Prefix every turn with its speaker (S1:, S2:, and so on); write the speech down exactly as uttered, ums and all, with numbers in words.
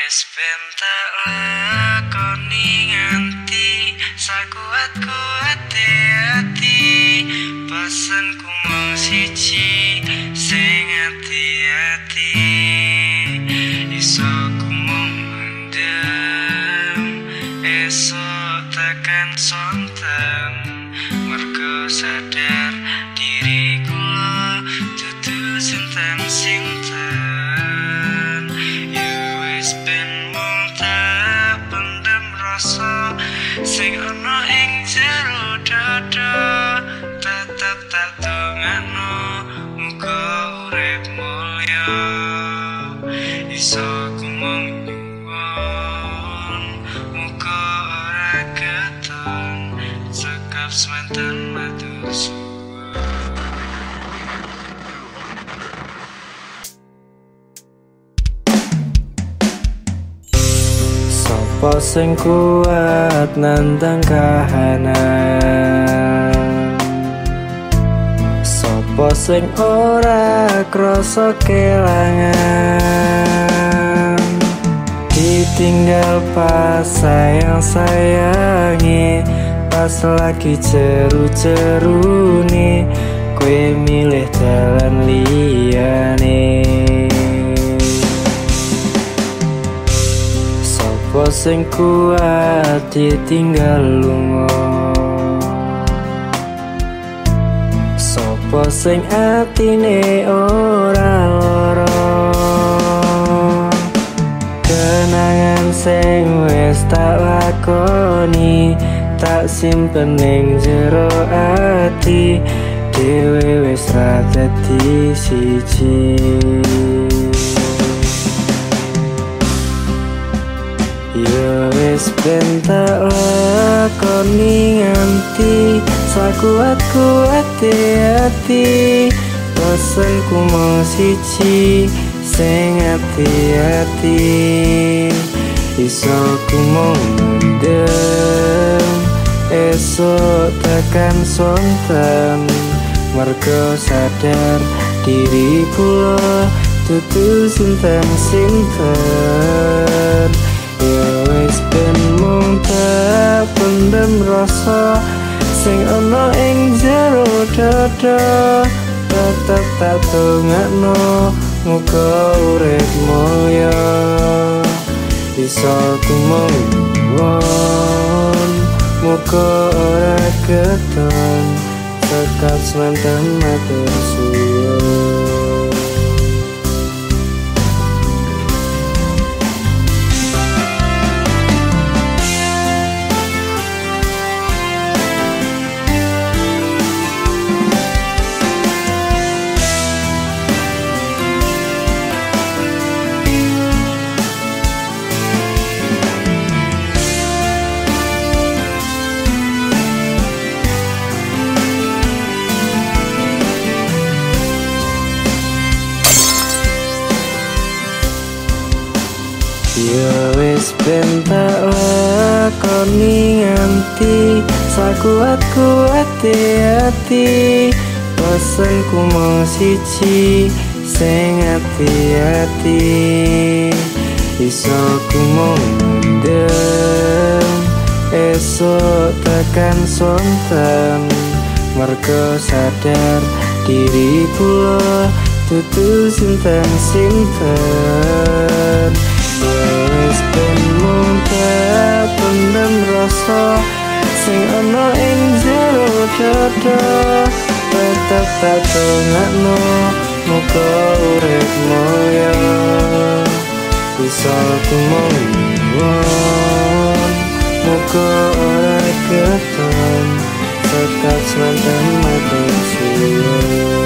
S1: Wis ben tak lakoni nganti sakuat-kuate ati pesenku mung siji sing ati-ati iso ku mung mendem esok tekan sonten mergo sadar diriku dudu sinten-sinten. Sing ana ing jero dada tetep tak dongakno muga urip mulya iso ku mung nyuwun muga ora keton cekap semanten matur suwun. Sopo sing kuat nandang kahanan, sopo sing ora krasa kelangan, ditinggal pas sayang-sayangi pas lagi jeru-jerune kowe milih dalan liyane. Sopo sing kuat ditinggal lunga, sopo sing atine ora lara, kenangan sing wis tak lakoni tak simpen ning jero ati dhewe wis ra dadi siji. Ya wis ben tak lakoni nganti sakuat-kuate ati pesenku mung siji sing ati-ati iso ku mung mendem esok tekan sonten mergo sadar diri kula dudu sinten-sinten. Ya wis ben mung tak pendem rasa sing ana ing jero dada tetep tak dongakno muga urip mulya iso ku mung nyuwun muga ora keton cekap semanten matur suwun. Ya wis ben tak lakoni nganti sakuat-kuate ati pesenku mung siji sing ati-ati iso ku mung mendem esok tekan sonten mergo sadar diri kula dudu sinten-sinten. Wis ben mung tak pendem rasa sing ana ing jero dada tetep tak dongakno muga urip mulya iso ku mung nyuwun muga ora keton cekap semanten matur suwun.